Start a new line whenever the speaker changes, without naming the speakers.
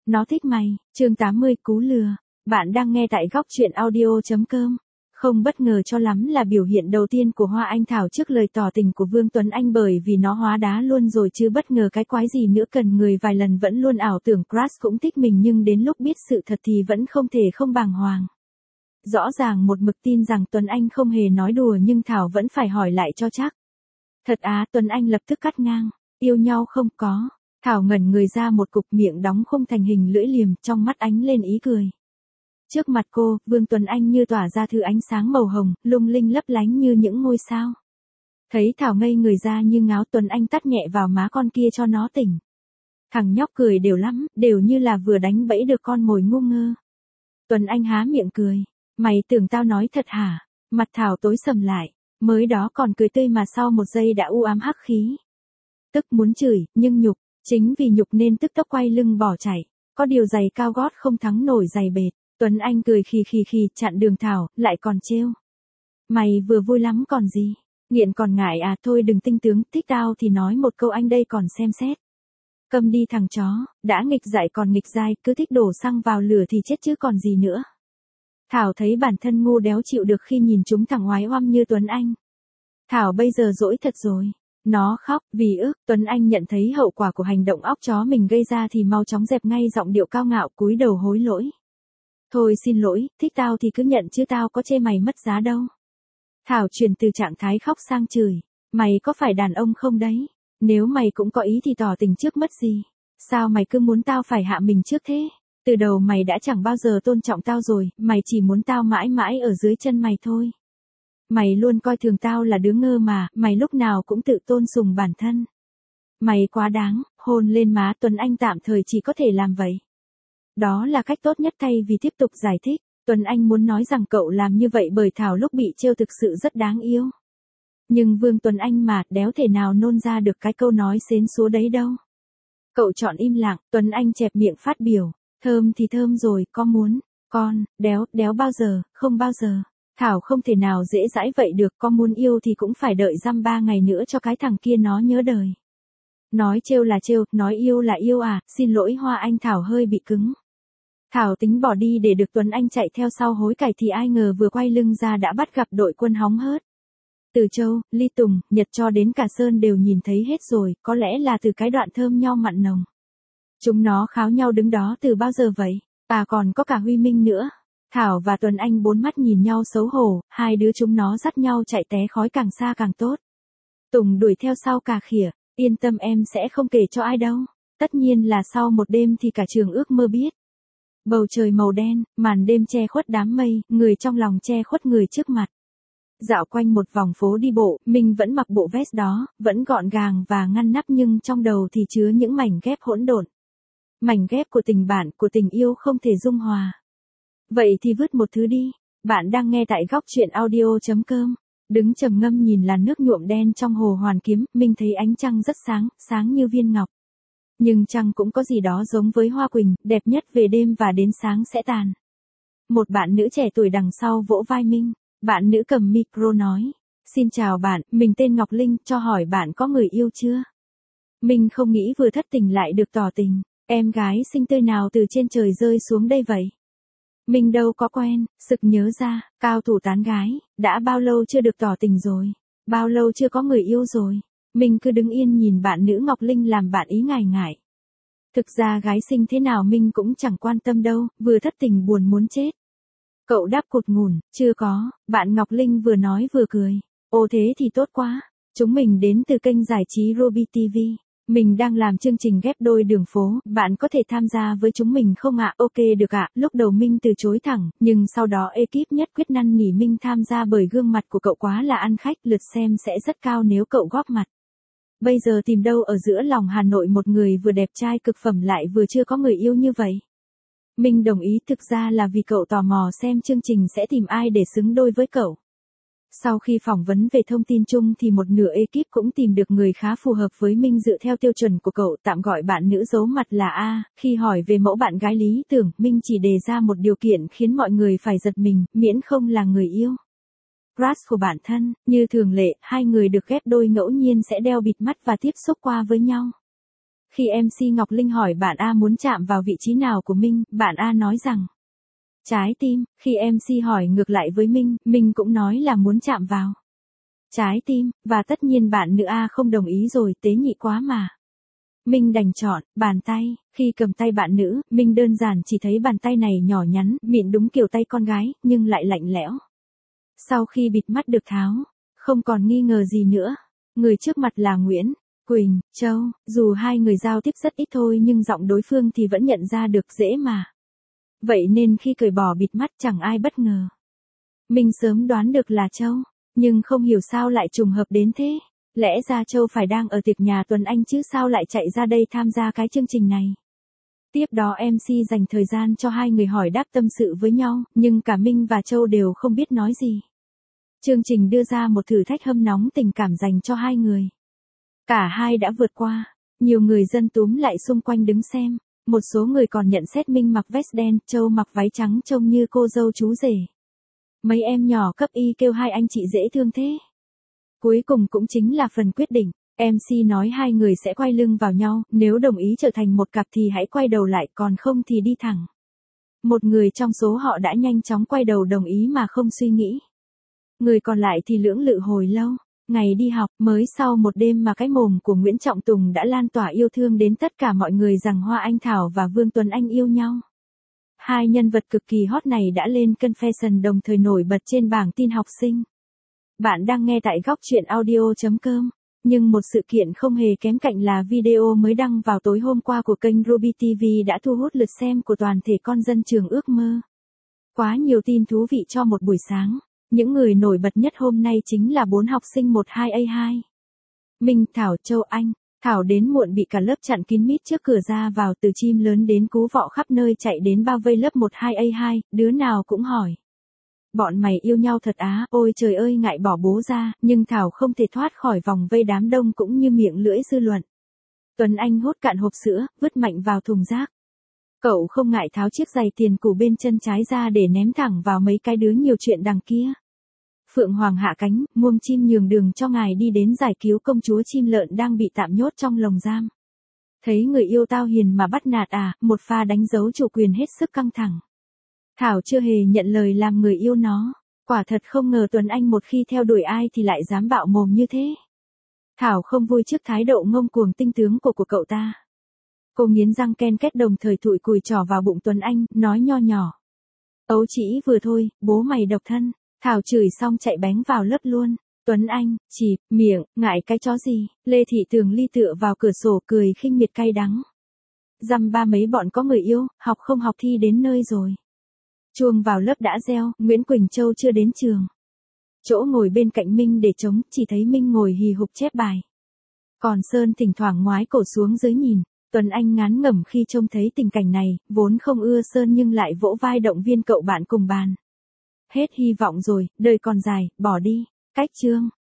Nó thích mày. Chương 80 cú lừa. Bạn đang nghe tại góc truyện audio.com. Không bất ngờ cho lắm là biểu hiện đầu tiên của Hoa Anh Thảo trước lời tỏ tình của Vương Tuấn Anh, bởi vì nó hóa đá luôn rồi chứ bất ngờ cái quái gì nữa, cần người vài lần vẫn luôn ảo tưởng crush cũng thích mình, nhưng đến lúc biết sự thật thì vẫn không thể không bàng hoàng. Rõ ràng một mực tin rằng Tuấn Anh không hề nói đùa, nhưng Thảo vẫn phải hỏi lại cho chắc. Thật á? Tuấn Anh lập tức cắt ngang. Yêu nhau không có. Thảo ngẩn người ra một cục, miệng đóng khung thành hình lưỡi liềm, trong mắt ánh lên ý cười. Trước mặt cô, Vương Tuấn Anh như tỏa ra thứ ánh sáng màu hồng, lung linh lấp lánh như những ngôi sao. Thấy Thảo ngây người ra như ngáo, Tuấn Anh tát nhẹ vào má con kia cho nó tỉnh. Thằng nhóc cười đều lắm, đều như là vừa đánh bẫy được con mồi ngu ngơ. Tuấn Anh há miệng cười. Mày tưởng tao nói thật hả? Mặt Thảo tối sầm lại. Mới đó còn cười tươi mà sau một giây đã u ám hắc khí. Tức muốn chửi, nhưng nhục. Chính vì nhục nên tức tốc quay lưng bỏ chạy. Có điều giày cao gót không thắng nổi giày bệt. Tuấn Anh cười khì chặn đường Thảo, lại còn trêu. Mày vừa vui lắm còn gì? Nghiện còn ngại à? Thôi đừng tinh tướng, thích tao thì nói một câu anh đây còn xem xét. Câm đi thằng chó, đã nghịch dại còn nghịch dai, cứ thích đổ xăng vào lửa thì chết chứ còn gì nữa. Thảo thấy bản thân ngu đéo chịu được khi nhìn chúng thằng oái oăm như Tuấn Anh. Thảo bây giờ dỗi thật rồi. Nó khóc, vì ước. Tuấn Anh nhận thấy hậu quả của hành động óc chó mình gây ra thì mau chóng dẹp ngay giọng điệu cao ngạo, cúi đầu hối lỗi. Thôi xin lỗi, thích tao thì cứ nhận chứ tao có chê mày mất giá đâu. Thảo chuyển từ trạng thái khóc sang chửi. Mày có phải đàn ông không đấy? Nếu mày cũng có ý thì tỏ tình trước mất gì. Sao mày cứ muốn tao phải hạ mình trước thế? Từ đầu mày đã chẳng bao giờ tôn trọng tao rồi, mày chỉ muốn tao mãi mãi ở dưới chân mày thôi. Mày luôn coi thường tao là đứa ngơ mà, mày lúc nào cũng tự tôn sùng bản thân. Mày quá đáng. Hôn lên má Tuấn Anh tạm thời chỉ có thể làm vậy. Đó là cách tốt nhất thay vì tiếp tục giải thích. Tuấn Anh muốn nói rằng cậu làm như vậy bởi Thảo lúc bị trêu thực sự rất đáng yêu. Nhưng Vương Tuấn Anh mà, đéo thể nào nôn ra được cái câu nói xến xúa đấy đâu. Cậu chọn im lặng. Tuấn Anh chẹp miệng phát biểu. Thơm thì thơm rồi, có muốn. Con, đéo bao giờ, không bao giờ. Thảo không thể nào dễ dãi vậy được, có muốn yêu thì cũng phải đợi dăm 3 ngày nữa cho cái thằng kia nó nhớ đời. Nói trêu là trêu, nói yêu là yêu à? Xin lỗi Hoa Anh. Thảo hơi bị cứng. Thảo tính bỏ đi để được Tuấn Anh chạy theo sau hối cải thì ai ngờ vừa quay lưng ra đã bắt gặp đội quân hóng hớt. Từ Châu, Ly Tùng, Nhật cho đến cả Sơn đều nhìn thấy hết rồi, có lẽ là từ cái đoạn thơm nho mặn nồng. Chúng nó kháo nhau đứng đó từ bao giờ vậy? À còn có cả Huy Minh nữa. Thảo và Tuấn Anh bốn mắt nhìn nhau xấu hổ, hai đứa chúng nó dắt nhau chạy té khói càng xa càng tốt. Tùng đuổi theo sau cà khịa, yên tâm em sẽ không kể cho ai đâu. Tất nhiên là sau một đêm thì cả trường ước mơ biết. Bầu trời màu đen, màn đêm che khuất đám mây, người trong lòng che khuất người trước mặt. Dạo quanh một vòng phố đi bộ, mình vẫn mặc bộ vest đó, vẫn gọn gàng và ngăn nắp nhưng trong đầu thì chứa những mảnh ghép hỗn độn. Mảnh ghép của tình bạn, của tình yêu không thể dung hòa. Vậy thì vứt một thứ đi. Bạn đang nghe tại góc truyện audio.com. Đứng trầm ngâm nhìn làn nước nhuộm đen trong hồ Hoàn Kiếm, mình thấy ánh trăng rất sáng, sáng như viên ngọc. Nhưng trăng cũng có gì đó giống với hoa quỳnh, đẹp nhất về đêm và đến sáng sẽ tàn. Một bạn nữ trẻ tuổi đằng sau vỗ vai Minh. Bạn nữ cầm micro nói. Xin chào bạn, mình tên Ngọc Linh, cho hỏi bạn có người yêu chưa? Minh không nghĩ vừa thất tình lại được tỏ tình. Em gái xinh tươi nào từ trên trời rơi xuống đây vậy? Mình đâu có quen, sực nhớ ra, cao thủ tán gái, đã bao lâu chưa được tỏ tình rồi? Bao lâu chưa có người yêu rồi? Mình cứ đứng yên nhìn bạn nữ Ngọc Linh làm bạn ý ngại ngại. Thực ra gái xinh thế nào Minh cũng chẳng quan tâm đâu, vừa thất tình buồn muốn chết. Cậu đáp cụt ngùn, chưa có, bạn Ngọc Linh vừa nói vừa cười. Ồ thế thì tốt quá, chúng mình đến từ kênh giải trí Ruby TV. Mình đang làm chương trình ghép đôi đường phố, bạn có thể tham gia với chúng mình không ạ? Ok được ạ. Lúc đầu Minh từ chối thẳng, nhưng sau đó ekip nhất quyết năn nỉ Minh tham gia bởi gương mặt của cậu quá là ăn khách, lượt xem sẽ rất cao nếu cậu góp mặt. Bây giờ tìm đâu ở giữa lòng Hà Nội một người vừa đẹp trai cực phẩm lại vừa chưa có người yêu như vậy? Minh đồng ý, thực ra là vì cậu tò mò xem chương trình sẽ tìm ai để xứng đôi với cậu. Sau khi phỏng vấn về thông tin chung thì một nửa ekip cũng tìm được người khá phù hợp với Minh dựa theo tiêu chuẩn của cậu, tạm gọi bạn nữ giấu mặt là A. Khi hỏi về mẫu bạn gái lý tưởng, Minh chỉ đề ra một điều kiện khiến mọi người phải giật mình, miễn không là người yêu. Crush của bản thân, như thường lệ, hai người được ghép đôi ngẫu nhiên sẽ đeo bịt mắt và tiếp xúc qua với nhau. Khi MC Ngọc Linh hỏi bạn A muốn chạm vào vị trí nào của Minh, bạn A nói rằng trái tim. Khi MC hỏi ngược lại với Minh, Minh cũng nói là muốn chạm vào trái tim, và tất nhiên bạn nữ A không đồng ý rồi, tế nhị quá mà. Minh đành chọn bàn tay. Khi cầm tay bạn nữ, Minh đơn giản chỉ thấy bàn tay này nhỏ nhắn, mịn đúng kiểu tay con gái, nhưng lại lạnh lẽo. Sau khi bịt mắt được tháo, không còn nghi ngờ gì nữa. Người trước mặt là Nguyễn Quỳnh Châu, dù hai người giao tiếp rất ít thôi nhưng giọng đối phương thì vẫn nhận ra được dễ mà. Vậy nên khi cởi bỏ bịt mắt chẳng ai bất ngờ. Minh sớm đoán được là Châu, nhưng không hiểu sao lại trùng hợp đến thế. Lẽ ra Châu phải đang ở tiệc nhà Tuấn Anh chứ sao lại chạy ra đây tham gia cái chương trình này. Tiếp đó MC dành thời gian cho hai người hỏi đáp tâm sự với nhau, nhưng cả Minh và Châu đều không biết nói gì. Chương trình đưa ra một thử thách hâm nóng tình cảm dành cho hai người. Cả hai đã vượt qua. Nhiều người dân túm lại xung quanh đứng xem. Một số người còn nhận xét Minh mặc vest đen, Châu mặc váy trắng trông như cô dâu chú rể. Mấy em nhỏ cấp y kêu hai anh chị dễ thương thế. Cuối cùng cũng chính là phần quyết định. MC nói hai người sẽ quay lưng vào nhau, nếu đồng ý trở thành một cặp thì hãy quay đầu lại, còn không thì đi thẳng. Một người trong số họ đã nhanh chóng quay đầu đồng ý mà không suy nghĩ. Người còn lại thì lưỡng lự hồi lâu. Ngày đi học, mới sau một đêm mà cái mồm của Nguyễn Trọng Tùng đã lan tỏa yêu thương đến tất cả mọi người rằng Hoa Anh Thảo và Vương Tuấn Anh yêu nhau. Hai nhân vật cực kỳ hot này đã lên Confession đồng thời nổi bật trên bảng tin học sinh. Bạn đang nghe tại góc truyện audio.com. Nhưng một sự kiện không hề kém cạnh là video mới đăng vào tối hôm qua của kênh Ruby TV đã thu hút lượt xem của toàn thể con dân trường ước mơ. Quá nhiều tin thú vị cho một buổi sáng. Những người nổi bật nhất hôm nay chính là 4 học sinh 12A2. Minh, Thảo, Châu, Anh. Thảo đến muộn bị cả lớp chặn kín mít trước cửa ra vào, từ chim lớn đến cú vọ khắp nơi chạy đến bao vây lớp 12A2, đứa nào cũng hỏi. Bọn mày yêu nhau thật á, ôi trời ơi ngại bỏ bố ra, nhưng Thảo không thể thoát khỏi vòng vây đám đông cũng như miệng lưỡi dư luận. Tuấn Anh hốt cạn hộp sữa, vứt mạnh vào thùng rác. Cậu không ngại tháo chiếc giày tiền củ bên chân trái ra để ném thẳng vào mấy cái đứa nhiều chuyện đằng kia. Phượng Hoàng hạ cánh, muông chim nhường đường cho ngài đi đến giải cứu công chúa chim lợn đang bị tạm nhốt trong lồng giam. Thấy người yêu tao hiền mà bắt nạt à, một pha đánh dấu chủ quyền hết sức căng thẳng. Thảo chưa hề nhận lời làm người yêu nó. Quả thật không ngờ Tuấn Anh một khi theo đuổi ai thì lại dám bạo mồm như thế. Thảo không vui trước thái độ ngông cuồng tinh tướng của cậu ta. Cô nghiến răng ken két đồng thời thụi cùi trỏ vào bụng Tuấn Anh, nói nho nhỏ. Ấu chỉ vừa thôi, bố mày độc thân. Thảo chửi xong chạy bánh vào lớp luôn. Tuấn Anh, chịp, miệng, ngại cái chó gì. Lê Thị Tường Ly tựa vào cửa sổ cười khinh miệt cay đắng. Dăm ba mấy bọn có người yêu, học không học thi đến nơi rồi. Chuông vào lớp đã reo, Nguyễn Quỳnh Châu chưa đến trường. Chỗ ngồi bên cạnh Minh để trống, chỉ thấy Minh ngồi hì hục chép bài. Còn Sơn thỉnh thoảng ngoái cổ xuống dưới nhìn. Tuấn Anh ngán ngẩm khi trông thấy tình cảnh này, vốn không ưa Sơn nhưng lại vỗ vai động viên cậu bạn cùng bàn. Hết hy vọng rồi, đời còn dài, bỏ đi. Cách chương.